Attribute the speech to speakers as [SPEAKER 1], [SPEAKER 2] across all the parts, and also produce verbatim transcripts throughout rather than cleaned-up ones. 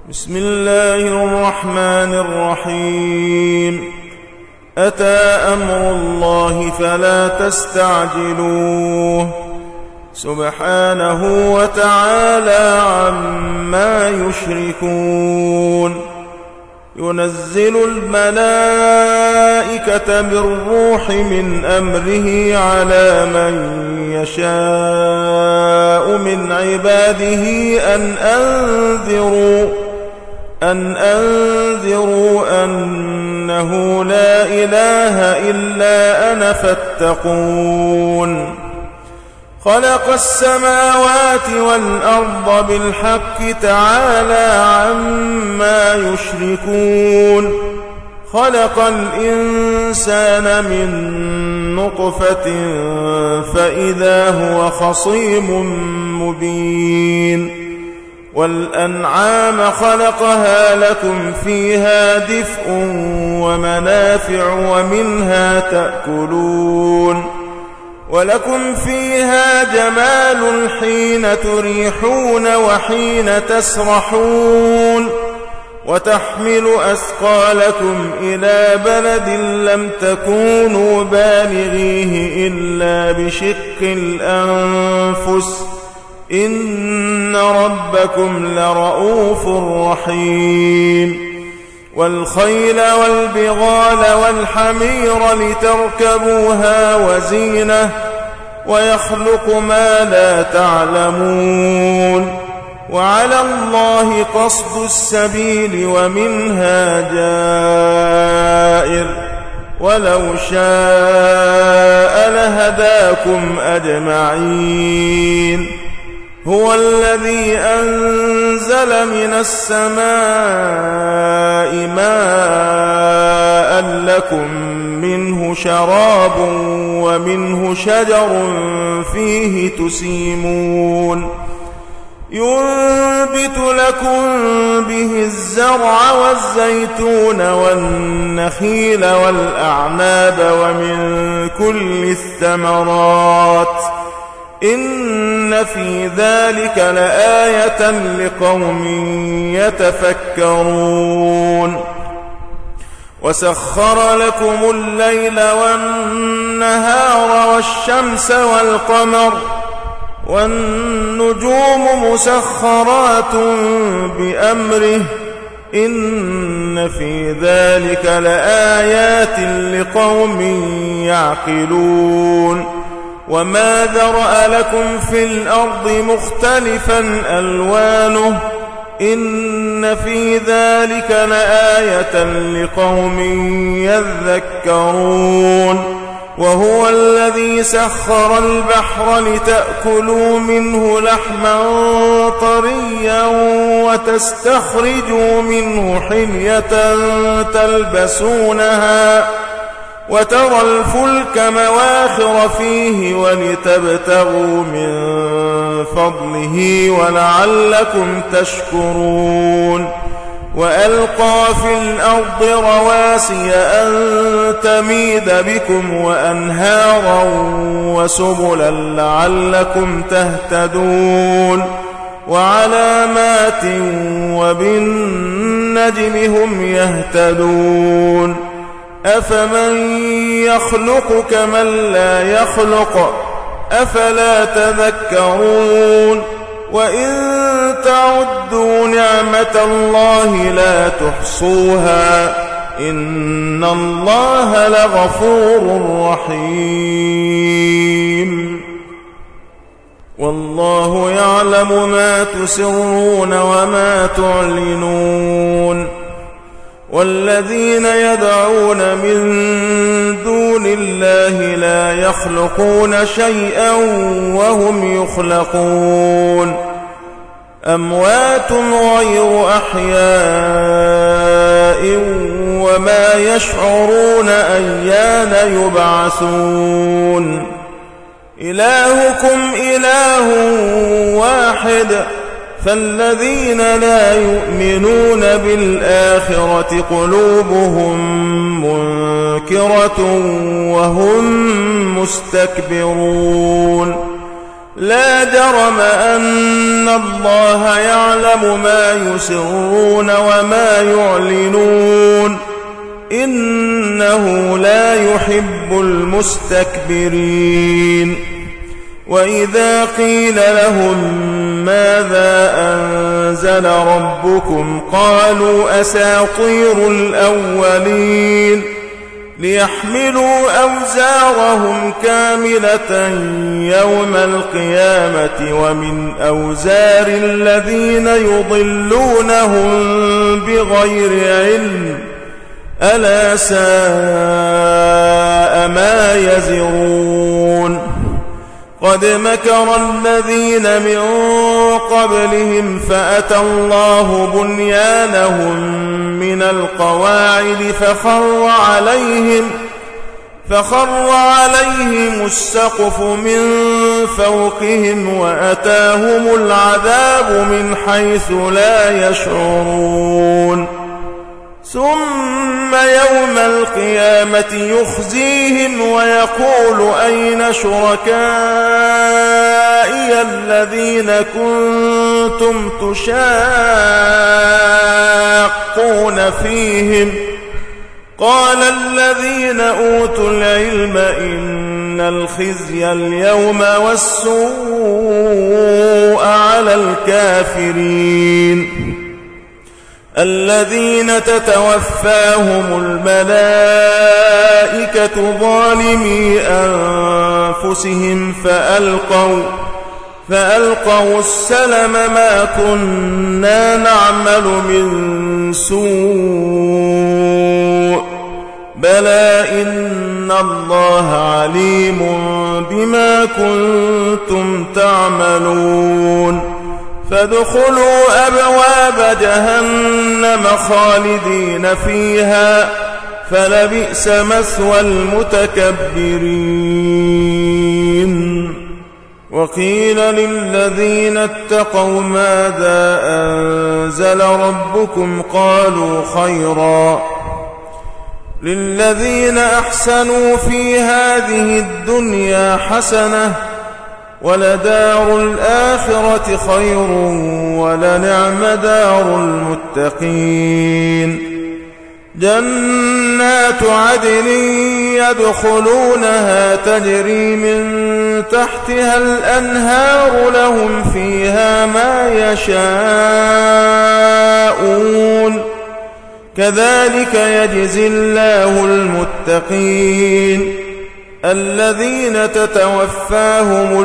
[SPEAKER 1] بسم الله الرحمن الرحيم أتى أمر الله فلا تستعجلوه سبحانه وتعالى عما يشركون ينزل الملائكة بالروح من أمره على من يشاء من عباده أن أنذروا أن أنذروا أنه لا إله إلا أنا فاتقون خلق السماوات والأرض بالحق تعالى عما يشركون خلق الإنسان من نطفة فإذا هو خصيم مبين والأنعام خلقها لكم فيها دفء ومنافع ومنها تأكلون ولكم فيها جمال حين تريحون وحين تسرحون وتحمل أثقالكم إلى بلد لم تكونوا بالغيه إلا بشق الأنفس إن ربكم لرؤوف رحيم والخيل والبغال والحمير لتركبوها وزينة ويخلق ما لا تعلمون وعلى الله قصد السبيل ومنها جائر ولو شاء لهداكم أجمعين هو الذي أنزل من السماء ماء لكم منه شراب ومنه شجر فيه تسيمون ينبت لكم به الزرع والزيتون والنخيل والأعناب ومن كل الثمرات إن في ذلك لآية لقوم يتفكرون وسخر لكم الليل والنهار والشمس والقمر والنجوم مسخرات بأمره إن في ذلك لآيات لقوم يعقلون وما ذرأ لكم في الأرض مختلفا ألوانه إن في ذلك لآية لقوم يذكرون وهو الذي سخر البحر لتأكلوا منه لحما طريا وتستخرجوا منه حلية تلبسونها وترى الفلك مواخر فيه ولتبتغوا من فضله ولعلكم تشكرون وألقى في الأرض رواسي أن تميد بكم وأنهارا وسبلا لعلكم تهتدون وعلامات وبالنجم هم يهتدون أفمن يخلق كمن لا يخلق أفلا تذكرون وإن تعدوا نعمة الله لا تحصوها إن الله لغفور رحيم والله يعلم ما تسرون وما تعلنون والذين يدعون من دون الله لا يخلقون شيئا وهم يخلقون أموات غير أحياء وما يشعرون أيان يبعثون إلهكم إله واحد فالذين لا يؤمنون بالآخرة قلوبهم منكرة وهم مستكبرون لا جرم أن الله يعلم ما يسرون وما يعلنون إنه لا يحب المستكبرين. وإذا قيل لهم ماذا أنزل ربكم قالوا أساطير الأولين ليحملوا أوزارهم كاملة يوم القيامة ومن أوزار الذين يضلونهم بغير علم ألا ساء ما يزرون. قد مكر الذين من قبلهم فأتى الله بنيانهم من القواعد فخر عليهم فخر عليهم السقف من فوقهم وأتاهم العذاب من حيث لا يشعرون. ثم يوم القيامة يخزيهم ويقول أين شركائي الذين كنتم تشاقون فيهم قال الذين أوتوا العلم إن الخزي اليوم والسوء على الكافرين الذين تتوفاهم الملائكة ظالمي أنفسهم فألقوا, فألقوا السلم ما كنا نعمل من سوء بلى إن الله عليم بما كنتم تعملون. فادخلوا أبواب جهنم خالدين فيها فلبئس مثوى المتكبرين. وقيل للذين اتقوا ماذا أنزل ربكم قالوا خيرا للذين أحسنوا في هذه الدنيا حسنة ولدار الآخرة خير ولنعم دار المتقين. جنات عدن يدخلونها تجري من تحتها الأنهار لهم فيها ما يشاءون كذلك يجزي الله المتقين الذين تتوفاهم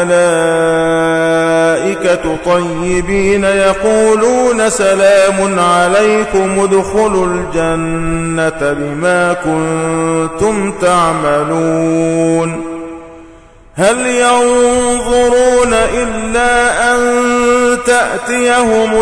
[SPEAKER 1] الملائكة طيبين يقولون سلام عليكم ادخلوا الجنة بما كنتم تعملون. هل ينظرون إلا أن تأتيهم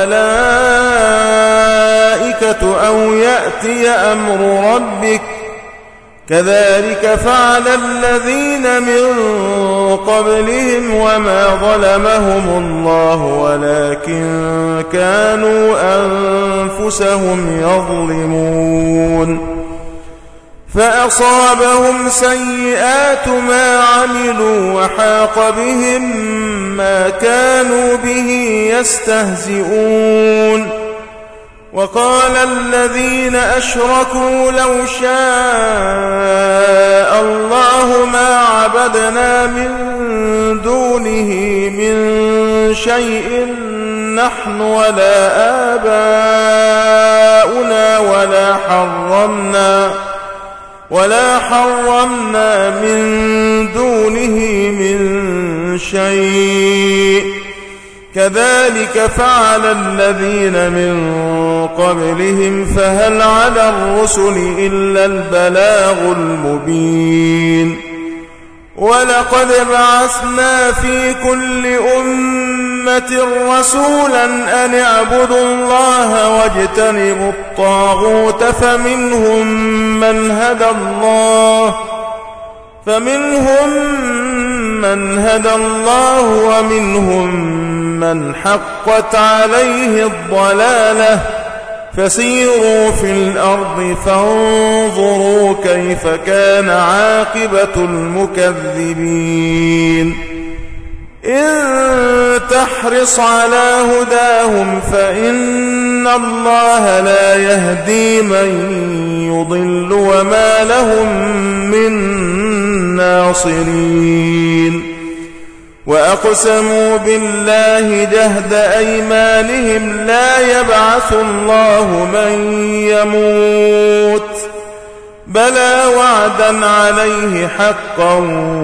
[SPEAKER 1] الملائكة أو يأتي أمر ربك كذلك فعل الذين من قبلهم وما ظلمهم الله ولكن كانوا أنفسهم يظلمون. فأصابهم سيئات ما عملوا وحاق بهم ما كانوا به يستهزئون. وقال الذين أشركوا لو شاء الله ما عبدنا من دونه من شيء نحن ولا آباؤنا ولا حرمنا ولا حرمنا من دونه من شيء كذلك فعل الذين من قبلهم فهل على الرسل إلا البلاغ المبين. ولقد بعثنا في كل أمة رسولا أن اعبدوا الله واجتنبوا الطاغوت فمنهم من هدى الله فمنهم من هدى الله ومنهم من حقت عليه الضلالة فسيروا في الأرض فانظروا كيف كان عاقبة المكذبين. إن تحرص على هداهم فإن الله لا يهدي من يضل وما لهم من ناصرين وأقسموا بالله جهد أيمانهم لا يبعث الله من يموت بلى وعدا عليه حقا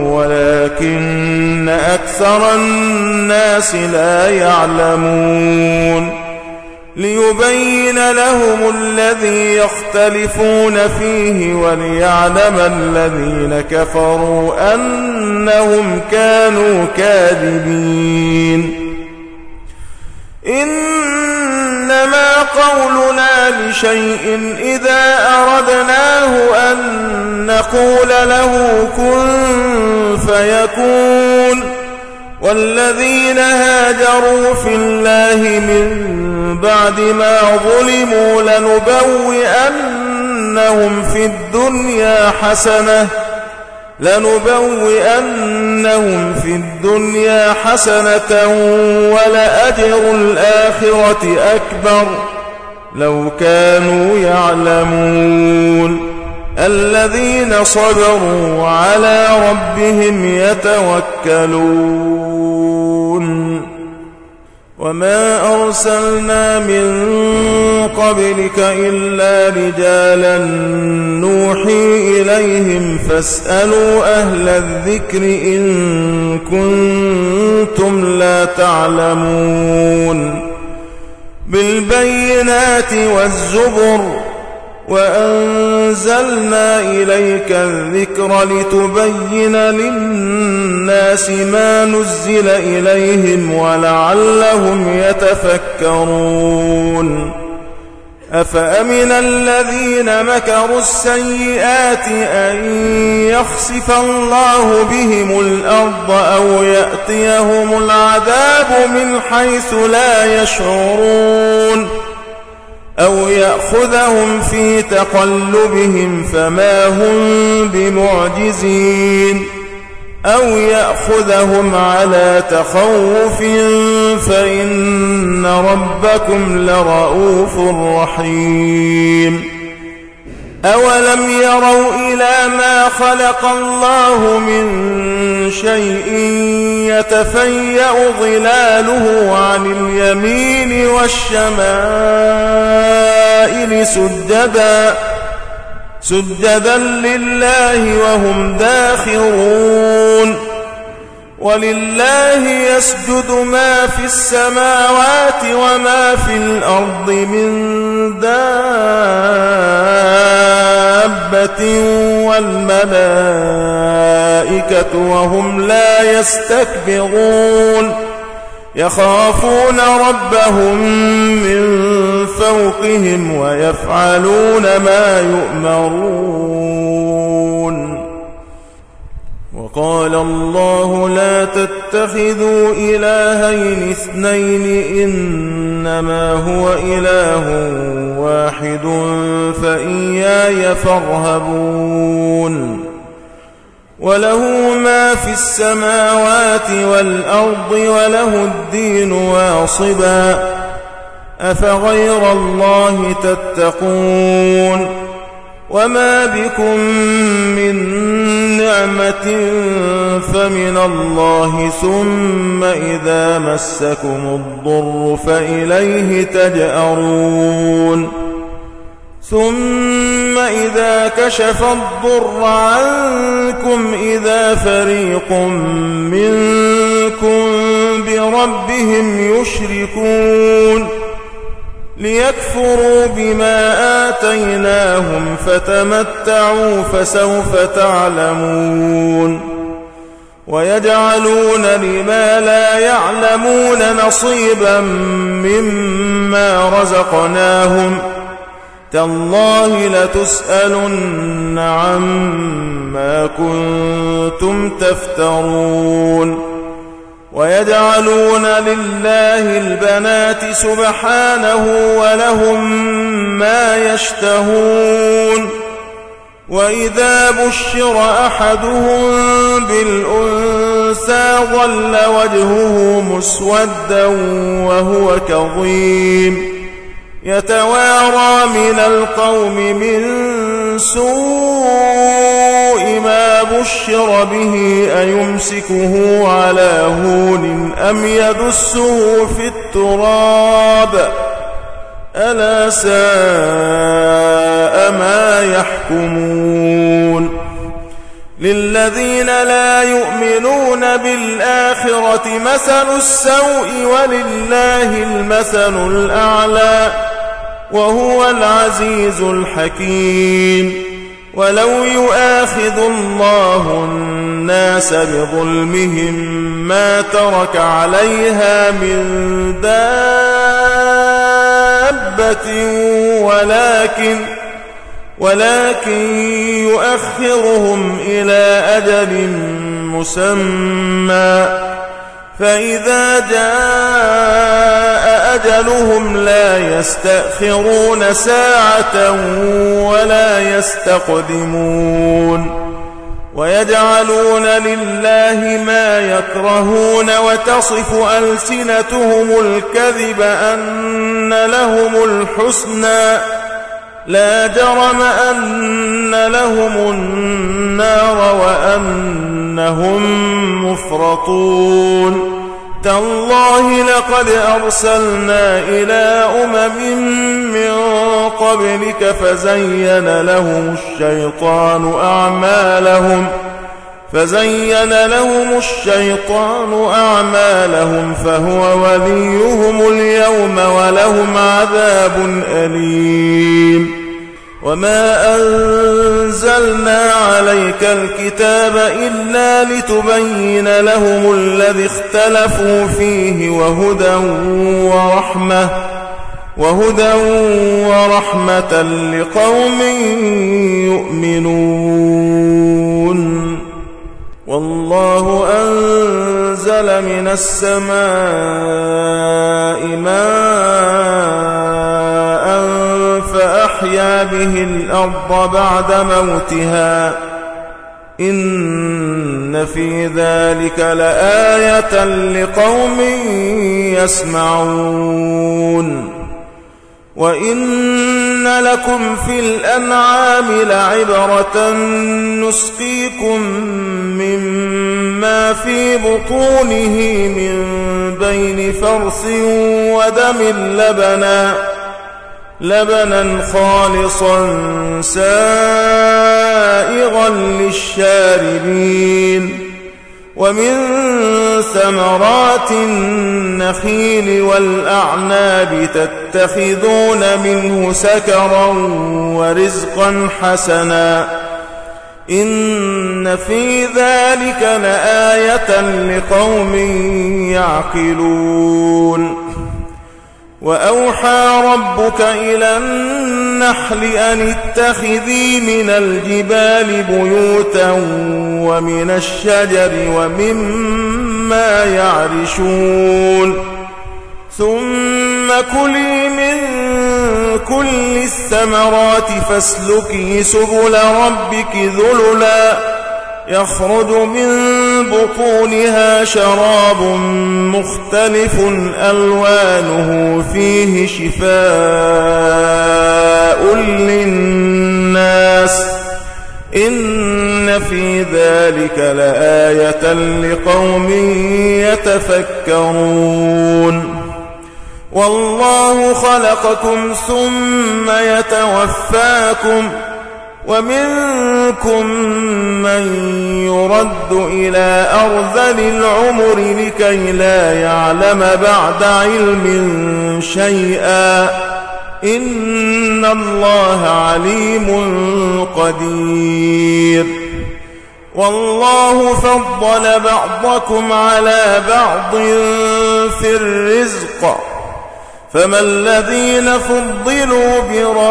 [SPEAKER 1] ولكن أكثر الناس لا يعلمون ليبين لهم الذي يختلفون فيه وليعلم الذين كفروا أنهم كانوا كاذبين إنما قولنا لشيء إذا أردناه أن نقول له كن فيكون والذين هاجروا في الله من بعد ما ظلموا لنبوئنهم في الدنيا حسنة لنبوئنهم في الدنيا حسنة ولأجر الآخرة أكبر لو كانوا يعلمون الذين صبروا وعلى ربهم يتوكلون وما أرسلنا من قبلك إلا رجالا نوحي إليهم فاسألوا أهل الذكر إن كنتم لا تعلمون بالبينات والزبر وأنزلنا إليك الذكر لتبين للناس ما نزل إليهم ولعلهم يتفكرون أفأمن الذين مكروا السيئات أن يخسف الله بهم الأرض أو يأتيهم العذاب من حيث لا يشعرون أو يأخذهم في تقلبهم فما هم بمعجزين أو يأخذهم على تخوف فإن ربكم لرؤوف رحيم أولم يروا إلى ما خلق الله من شيء يتفيأ ظلاله عن اليمين والشمائل سجدا سجدا لله وهم داخرون ولله يسجد ما في السماوات وما في الأرض من دابة والملائكة وهم لا يستكبرون يخافون ربهم من فوقهم ويفعلون ما يؤمرون وقال الله لا تتخذوا إلهين اثنين إنما هو إله واحد فإياي فارهبون وله ما في السماوات والأرض وله الدين واصبا أفغير الله تتقون وما بكم من نعمة فمن الله ثم إذا مسكم الضر فإليه تجأرون ثم إذا كشف الضر عنكم إذا فريق منكم بربهم يشركون ليكفروا بما آتيناهم فتمتعوا فسوف تعلمون ويجعلون لما لا يعلمون نصيبا مما رزقناهم تالله لتسألن عما كنتم تفترون ويجعلون لله البنات سبحانه ولهم ما يشتهون وإذا بشر أحدهم بالأنثى أنثى ظل وجهه مسودا وهو كظيم يتوارى من القوم من سوء ما بشر به أيمسكه على هون أم يدسه في التراب ألا ساء ما يحكمون للذين لا يؤمنون بالآخرة مثل السوء ولله المثل الأعلى وهو العزيز الحكيم ولو يؤاخذ الله الناس بظلمهم ما ترك عليها من دابة ولكن ولكن يؤخرهم إلى أجل مسمى فإذا جاء أجلهم لا يستأخرون ساعة ولا يستقدمون ويجعلون لله ما يكرهون وتصف ألسنتهم الكذب أن لهم الحسنى لا جرم أن لهم النار وأنهم مفرطون تالله لقد أرسلنا إلى أمم من قبلك فزين لهم الشيطان أعمالهم فزين لهم الشيطان أعمالهم فهو وليهم اليوم ولهم عذاب أليم وما أنزلنا عليك الكتاب إلا لتبين لهم الذي اختلفوا فيه وهدى ورحمة وهدى ورحمة لقوم يؤمنون والله أنزل من السماء ماء فأحيا به الأرض بعد موتها إن في ذلك لآية لقوم يسمعون وإن لكم في الأنعام لعبرة نسقيكم مما في بطونه من بين فرث ودم لبنا لبنا خالصا سائغا للشاربين ومن ثمرات النخيل والأعناب تتخذون منه سكرا ورزقا حسنا إن في ذلك لآية لقوم يعقلون وأوحى ربك إلى النحل أن اتخذي من الجبال بيوتا ومن الشجر ومما يعرشون ثم كلي من كل الثمرات فاسلكي سبل ربك ذللا يخرج من بطونها شراب مختلف ألوانه فيه شفاء للناس إن في ذلك لآية لقوم يتفكرون والله خلقكم ثم يتوفاكم ومنكم من يرد إلى أرذل العمر لكي لا يعلم بعد علم شيئا إن الله عليم قدير والله فضل بعضكم على بعض في الرزق فما الذين فضلوا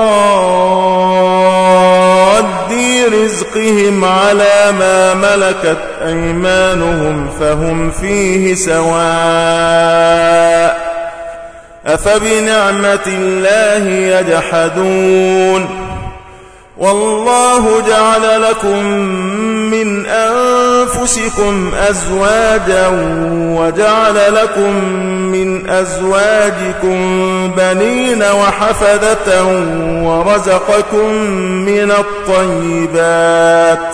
[SPEAKER 1] براد رزقهم على ما ملكت أيمانهم فهم فيه سواء أفبنعمة الله يجحدون والله جعل لكم من أنفسكم أزواجا وجعل لكم من أزواجكم بنين وحفدة ورزقكم من الطيبات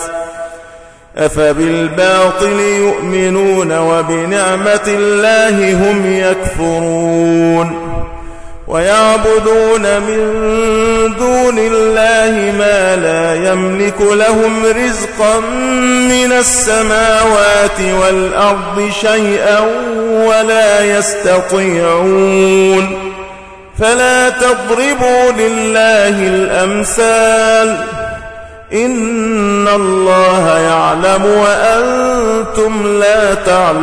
[SPEAKER 1] أفبالباطل يؤمنون وبنعمة الله هم يكفرون ويعبدون من دون الله ما لا يملك لهم رزقا من السماوات والأرض شيئا ولا يستطيعون فلا تضربوا لله الأمثال إن الله يعلم وأنتم لا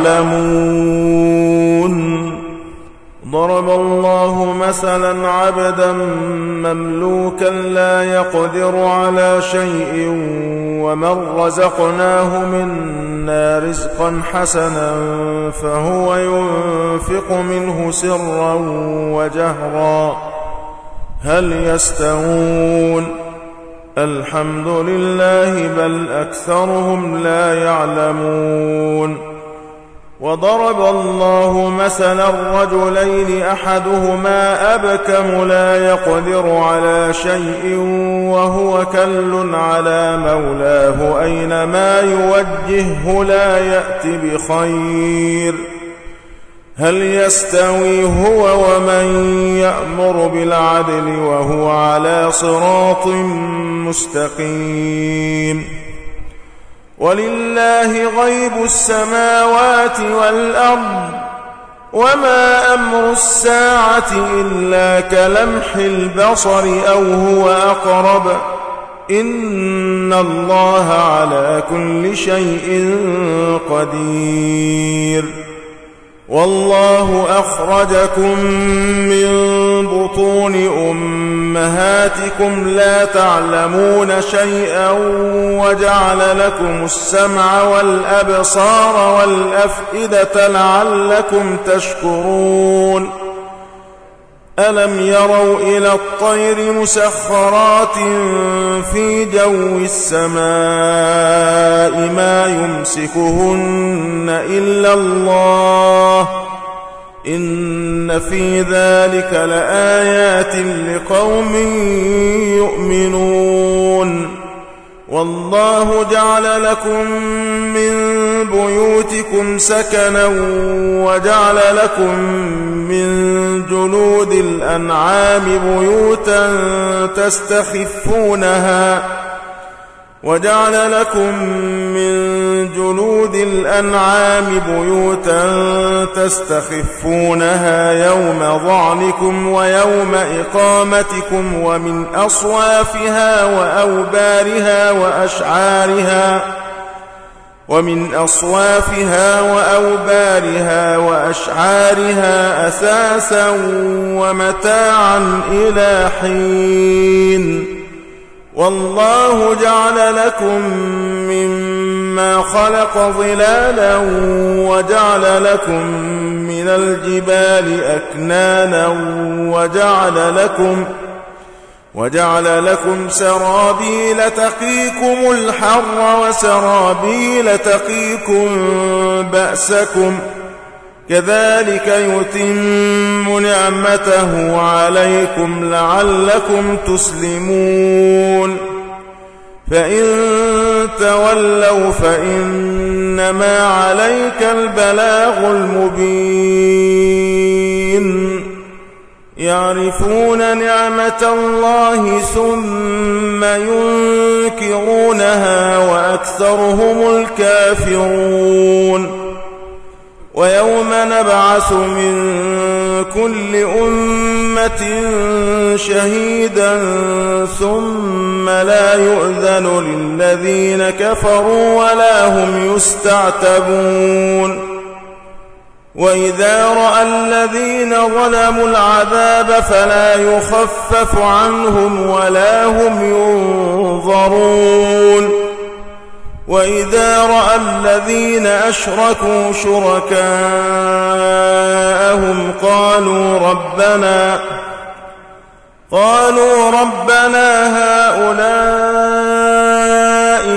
[SPEAKER 1] تعلمون ضرب الله مثلا عبدا مملوكا لا يقدر على شيء ومن رزقناه منا رزقا حسنا فهو ينفق منه سرا وجهرا هل يستوون الحمد لله بل أكثرهم لا يعلمون وضرب الله مثلا رجلين أحدهما أبكم لا يقدر على شيء وهو كل على مولاه أينما يوجهه لا يأت بخير هل يستوي هو ومن يأمر بالعدل وهو على صراط مستقيم ولله غيب السماوات والأرض وما أمر الساعة إلا كلمح البصر أو هو أقرب إن الله على كل شيء قدير والله أخرجكم من بطون أمهاتكم لا تعلمون شيئا وجعل لكم السمع والأبصار والأفئدة لعلكم تشكرون ألم يروا إلى الطير مسخرات في جو السماء ما يمسكهن إلا الله إن في ذلك لآيات لقوم يؤمنون والله جعل لكم من بيوتكم سكنا وجعل لكم من جلود الأنعام بيوتا تستخفونها وجعل لكم من جلود الأنعام بيوتا تستخفونها يوم ظعنكم ويوم إقامتكم ومن أصوافها وأوبارها وأشعارها ومن أصوافها وأوبارها وأشعارها أثاثا ومتاعا إلى حين والله جعل لكم مما خلق ظلالا وجعل لكم من الجبال أكنانا وجعل لكم وجعل لكم سرابيل تقيكم الحر وسرابيل تقيكم بأسكم كذلك يتم نعمته عليكم لعلكم تسلمون فإن تولوا فإنما عليك البلاغ المبين يعرفون نعمة الله ثم ينكرونها وأكثرهم الكافرون ويوم نبعث من كل أمة شهيدا ثم لا يؤذن للذين كفروا ولا هم يستعتبون وإذا رأى الذين ظلموا العذاب فلا يخفف عنهم ولا هم ينظرون وإذا رأى الذين أشركوا شركاءهم قالوا ربنا قالوا ربنا هؤلاء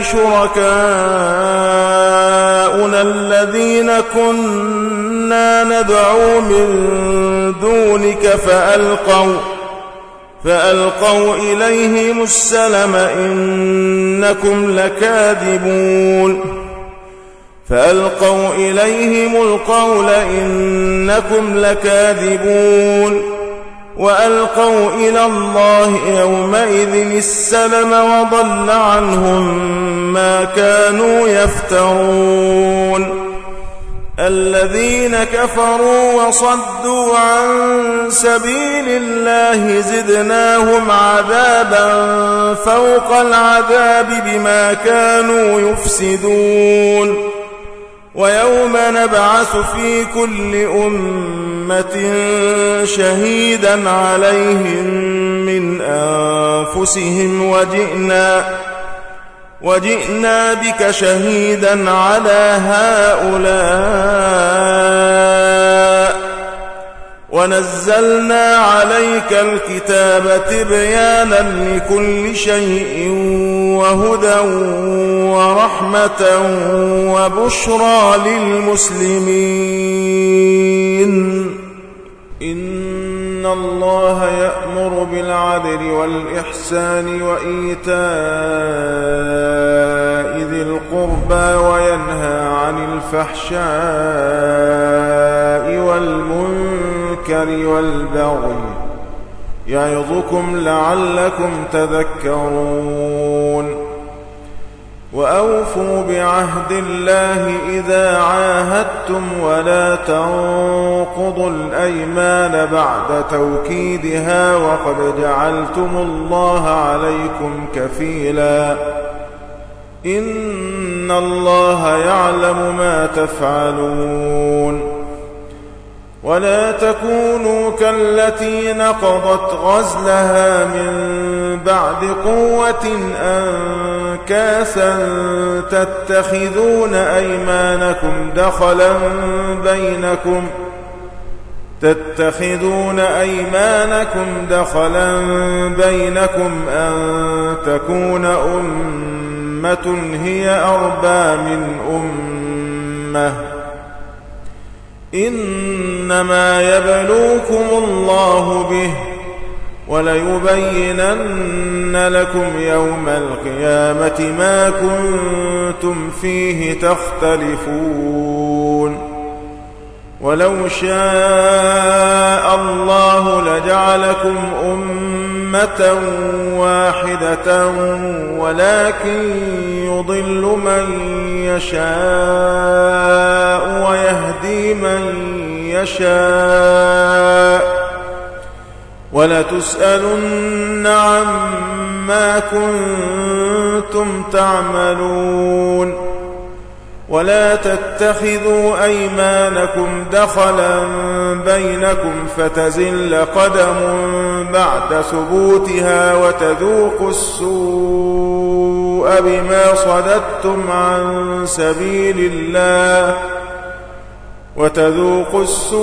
[SPEAKER 1] شركاؤنا الذين كنا ندعو من دونك فألقوا, فألقوا إليهم السلم إنكم لكاذبون فألقوا إليهم القول إنكم لكاذبون وألقوا إلى الله يومئذ السلم وضل عنهم ما كانوا يفترون الذين كفروا وصدوا عن سبيل الله زدناهم عذابا فوق العذاب بما كانوا يفسدون ويوم نبعث في كل أمة شهيدا عليهم من أنفسهم وجئنا, وجئنا بك شهيدا على هؤلاء ونزلنا عليك الكتاب تبيانا لكل شيء وهدى ورحمة وبشرى للمسلمين إن الله يأمر بالعدل والإحسان وإيتاء ذي القربى وينهى عن الفحشاء والمنكر والبغي يعظكم لعلكم تذكرون وأوفوا بعهد الله إذا عاهدتم ولا تنقضوا الأيمان بعد توكيدها وقد جعلتم الله عليكم كفيلا إن الله يعلم ما تفعلون ولا تكونوا كالتي نقضت غزلها من بعد قوة أنكاثا تتخذون أيمانكم دخلا بينكم تتخذون أيمانكم دخلا بينكم أن تكون أمة هي أربى من أمة إنما يبلوكم الله به وليبينن لكم يوم القيامة ما كنتم فيه تختلفون ولو شاء الله لجعلكم أمة واحدة ولكن يضل من يشاء ويهدي من يشاء ولتسألن عما كنتم تعملون ولا تتخذوا أيمانكم دخلا بينكم فتزل قدم بعد ثبوتها وتذوقوا السوء بما صددتم عن سبيل الله وتذوقوا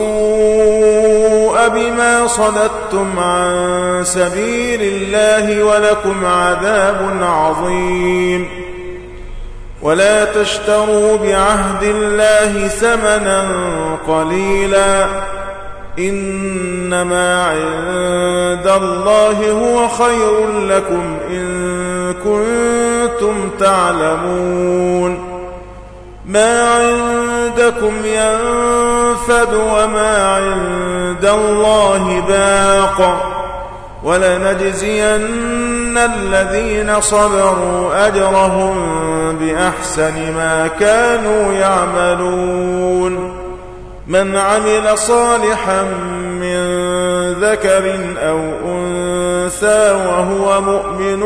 [SPEAKER 1] السوء بما صددتم عن سبيل الله ولكم عذاب عظيم ولا تشتروا بعهد الله ثمنا قليلا إنما عند الله هو خير لكم إن كنتم تعلمون ما عندكم ينفد وما عند الله باق ولنجزين الذين صبروا أجرهم بأحسن ما كانوا يعملون من عمل صالحا من ذكر أو أنثى وهو مؤمن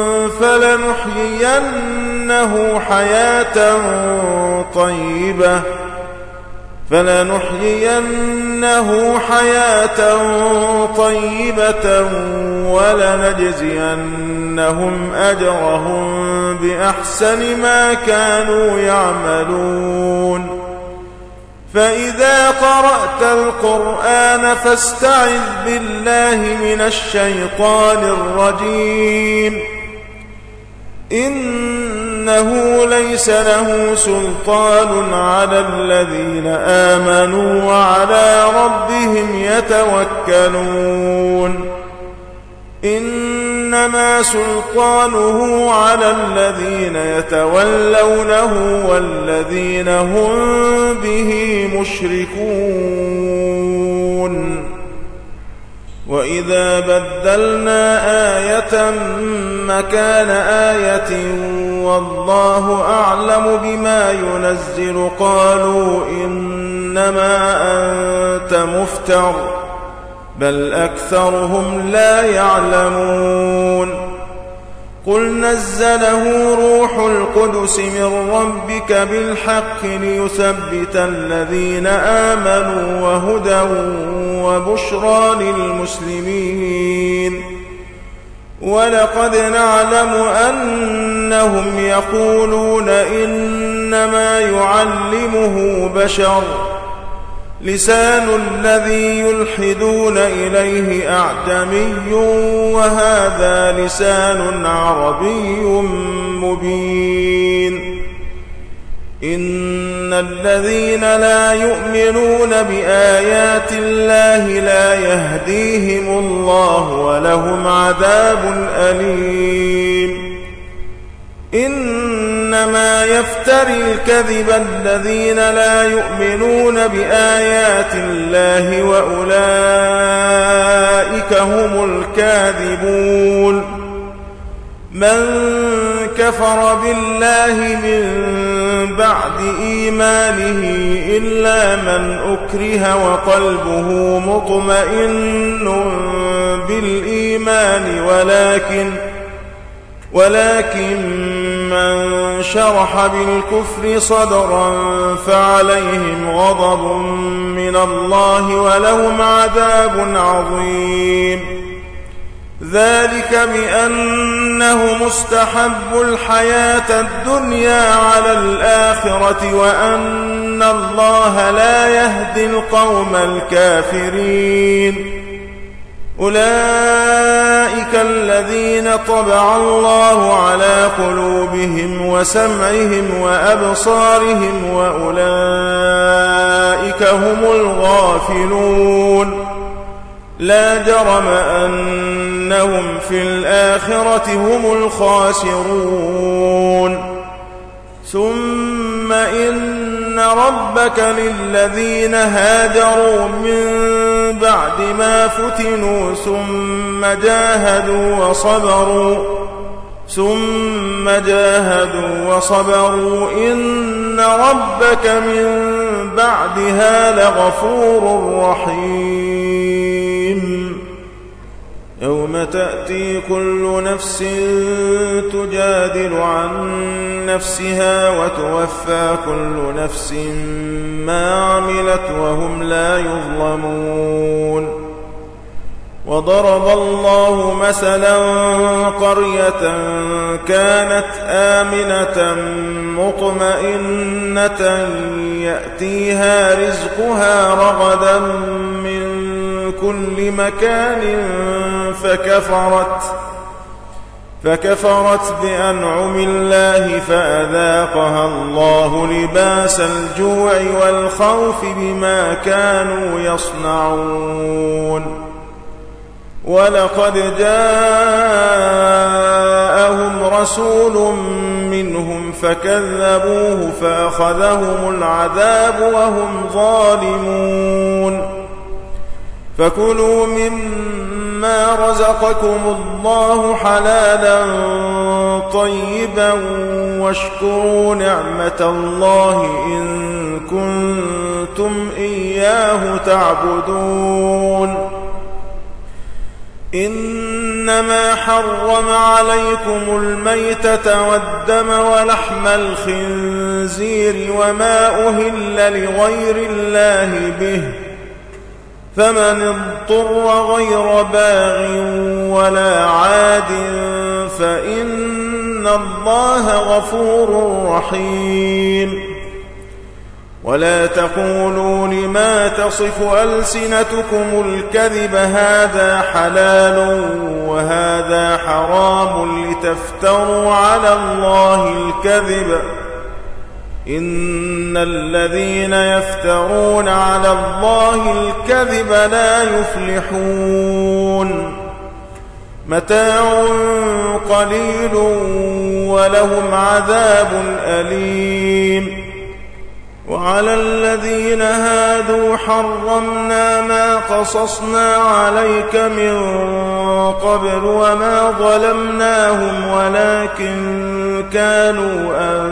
[SPEAKER 1] فلنحيينه حياة طيبة فلنحيينه حياة طيبة ولنجزينهم أجرهم بأحسن ما كانوا يعملون فإذا قرأت القرآن فاستعذ بالله من الشيطان الرجيم إنه ليس له سلطان على الذين آمنوا وعلى ربهم يتوكلون إنما سلطانه على الذين يتولونه والذين هم به مشركون وإذا بدلنا آية مكان آية والله أعلم بما ينزل قالوا إنما أنت مفتر بل أكثرهم لا يعلمون قل نزله روح القدس من ربك بالحق ليثبت الذين آمنوا وهدى وبشرى للمسلمين ولقد نعلم أنهم يقولون إنما يعلمه بشر لسان الذي يلحدون إليه أعجمي وهذا لسان عربي مبين إن الذين لا يؤمنون بآيات الله لا يهديهم الله ولهم عذاب أليم إنما يفتري الكذب الذين لا يؤمنون بآيات الله وأولئك هم الكاذبون من كفر بالله من بعد إيمانه إلا من أكره وقلبه مطمئن بالإيمان ولكن ولكن من شرح بالكفر صدرا فعليهم غضب من الله ولهم عذاب عظيم ذلك بأنه مستحب الحياة الدنيا على الآخرة وأن الله لا يهدي القوم الكافرين أولئك الذين طبع الله على قلوبهم وسمعهم وأبصارهم وأولئك هم الغافلون لا جرم أنهم في الآخرة هم الخاسرون ثم إن ربك للذين هاجروا من بعد ما فتنوا ثم جاهدوا وصبروا ثم جاهدوا وصبروا إن ربك من بعدها لغفور رحيم يوم تأتي كل نفس تجادل عن نفسها وتوفى كل نفس ما عملت وهم لا يظلمون وضرب الله مثلا قرية كانت آمنة مطمئنة يأتيها رزقها رغدا من كل مكان فكفرت فكفرت بأنعم الله فأذاقها الله لباس الجوع والخوف بما كانوا يصنعون ولقد جاءهم رسول منهم فكذبوه فأخذهم العذاب وهم ظالمون فكلوا مما رزقكم الله حلالا طيبا واشكروا نعمة الله إن كنتم إياه تعبدون إنما حرم عليكم الميتة والدم ولحم الخنزير وما أهل لغير الله به فمن اضطر غير باغ ولا عاد فإن الله غفور رحيم ولا تقولوا لما تصف ألسنتكم الكذب هذا حلال وهذا حرام لتفتروا على الله الكذب إن الذين يفترون على الله الكذب لا يفلحون متاع قليل ولهم عذاب أليم وعلى الذين هادوا حرمنا ما قصصنا عليك من قبل وما ظلمناهم ولكن كانوا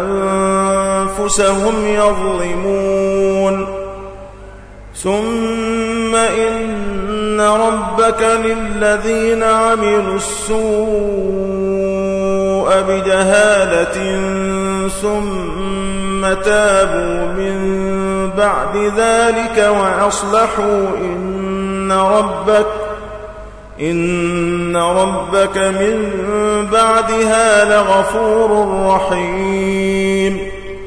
[SPEAKER 1] أنفسهم يظلمون ثم إن ربك للذين عملوا السوء بجهالة ثم تابوا من بعد ذلك وأصلحوا إن ربك إن ربك من بعدها لغفور رحيم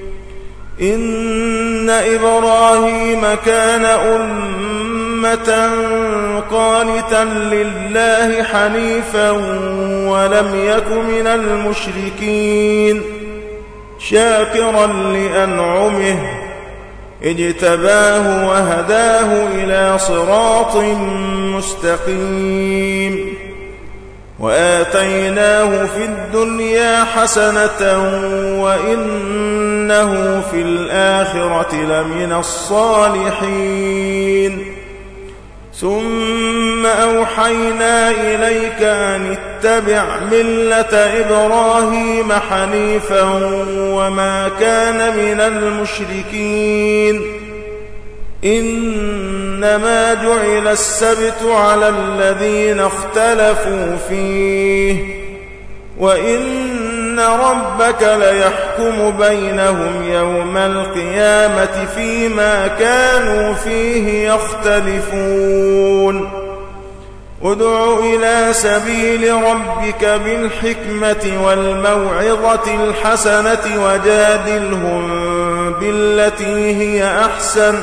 [SPEAKER 1] إن إبراهيم كان أمة قانتا لله حنيفا ولم يك من المشركين شاكرا لأنعمه اجتباه وهداه إلى صراط مستقيم وآتيناه في الدنيا حسنة وإنه في الآخرة لمن الصالحين ثم أوحينا إليك أن اتبع ملة إبراهيم حنيفا وما كان من المشركين إنما جعل السبت على الذين اختلفوا فيه وإن ربك ليحكم بينهم يوم القيامة فيما كانوا فيه يختلفون ادع إلى سبيل ربك بالحكمة والموعظة الحسنة وجادلهم بالتي هي أحسن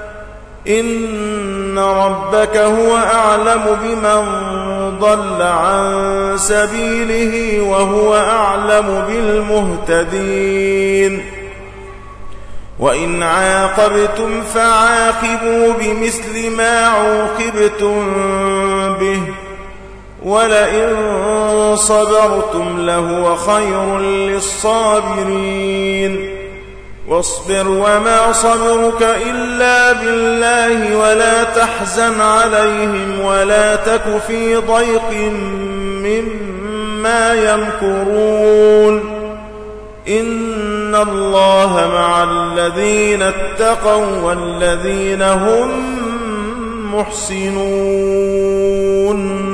[SPEAKER 1] إن ربك هو أعلم بمن ضل عن سبيله وهو أعلم بالمهتدين وإن عاقبتم فعاقبوا بمثل ما عوقبتم به ولئن صبرتم لهو خير للصابرين واصبر وما صبرك إلا بالله ولا تحزن عليهم ولا تك في ضيق مما يمكرون إن الله مع الذين اتقوا والذين هم محسنون